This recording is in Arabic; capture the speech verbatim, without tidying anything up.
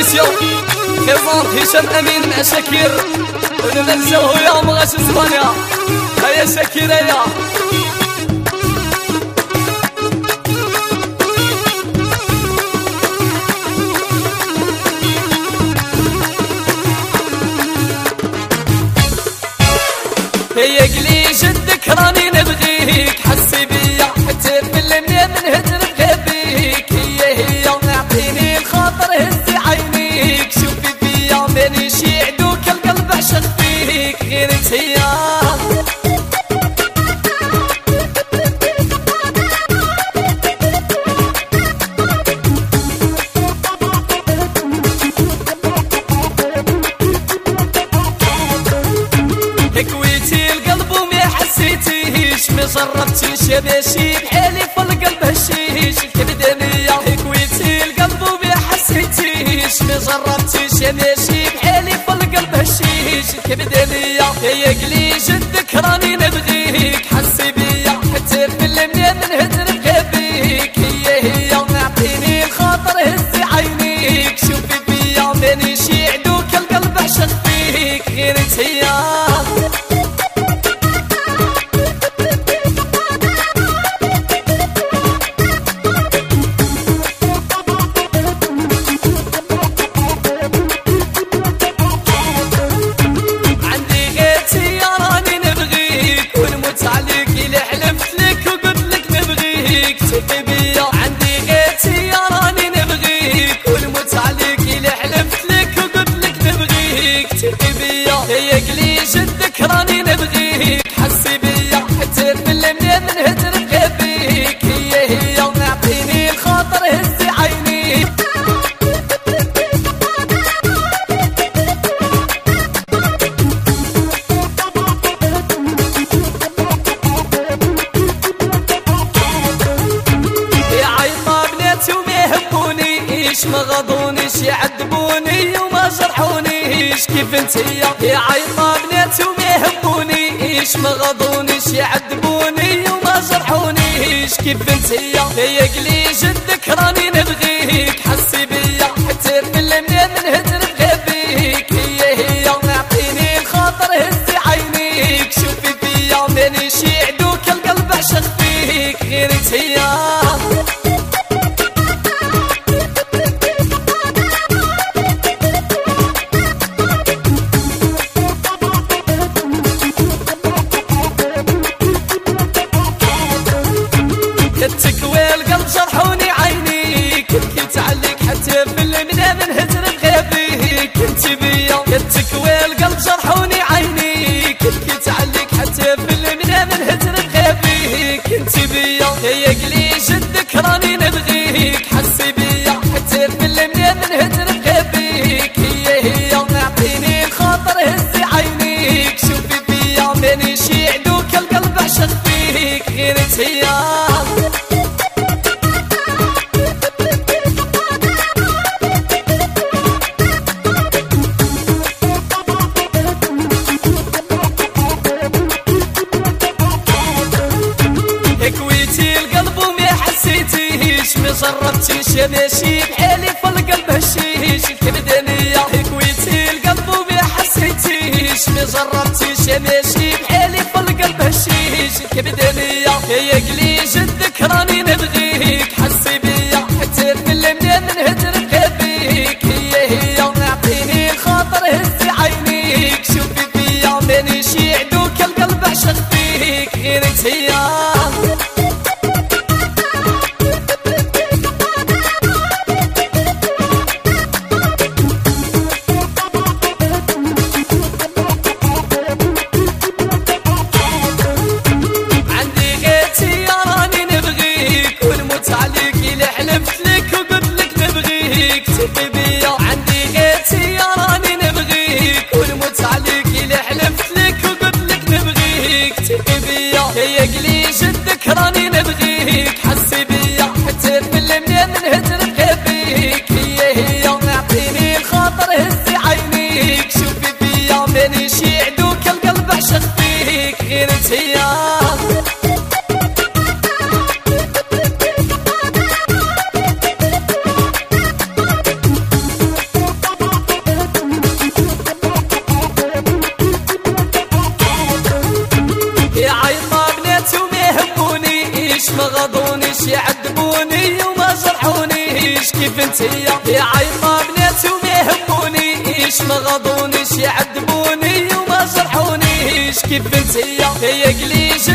ميسيون كيرمان هشام امين مع شاكير ونمساوه يا مغاش اسبانيا. هيا شاكير هيا هي قلي جدك راني نبغيك حسي بيا حتى فلني من هجر بغيبيك. هي هي اعطيني الخاطر هزي عينيك شوفي فيا مانيش يعدوك القلب عشق فيك غير انت هي. ما جربتيش يا باشي بحالي في القلب هالشيش الكبدانية كويتي القلب وما حسيتيش. ما جربتيش يا باشي بحالي في القلب هالشيش الكبدانية. هي قلي جدك راني نبغيك حسي بيا حتى فلني من هجر بغيبيك. هي هي اعطيني الخاطر هزي عينيك شوفي فيا مانيش يعدوك القلب عشق فيك غير انت هي. عندي غير سياراني نبغيك والموت عليك اللي حلفت لك وقلت لك نبغيك تثقي بيا. هي قلي جدك راني نبغيك حسي بيا حتى فلني من هجر بغيبيك. هي هي اعطيني الخاطر هزي عينيك ما غضونيش يعذبوني وما جرحونيش كيف انتيا. يا عيطة بناتي وما يهمونيش ما غضونيش يعذبوني وما جرحونيش كيف انتيا. هي قلي جدك راني نبغيك حسي بيا حتى فلني من هجر بغيبيك. هي هي اعطيني الخاطر هزي عينيك شوفي فيا مانيش يعدوك القلب عشق فيك غير انتيا. التكوي القلب جرحوني عينيك بكيت عليك حتى فلني من هجر بغيبيك انت بيا. التكوي القلب جرحوني عينيك بكيت عليك حتى فلني من هجر بغيبيك انت بيا. هي قلي جدك راني نبغيك حسي بيا حتى فلني من هجر بغيبيك. هي هي اعطيني الخاطر هزي عينيك شوفي فيا مانيش يعدوك القلب عشق فيك غير انت هي. كويتي القلب وما حسيتيش ما جربتيش يا ماشي بحالي في القلب هالشيش الكبدانية. كويتي القلب وما حسيتيش ما جربتيش يا ماشي بحالي في القلب هالشيش الكبدانية. هي قلي جدك راني نبغيك حسي بيا حتى فلني من هجر بغيبيك. هي هي اعطيني الخاطر هزي عينيك شوفي فيا مانيش يعدوك القلب عشق فيك غير انت هي. عليك اللي حلفت لك وقلت لك نبغيك تثقي بيا. عندي غير سياراني نبغيك والموت عليك اللي حلفت لك وقلت لك نبغيك تثقي بيا. هي قلي جدك راني نبغيك حسي بيا حتى فلني من هجر بغيبيك. هي هي اعطيني الخاطر هزي عينيك شوفي فيا مانيش يعدوك القلب عشق فيك غير انت هي. ما غضونيش يعذبوني وما جرحونيش كيف انتيا يا عايطة بناتي وما يهمونيش ما غضونيش يعذبوني وما جرحونيش كيف انتيا يا قليج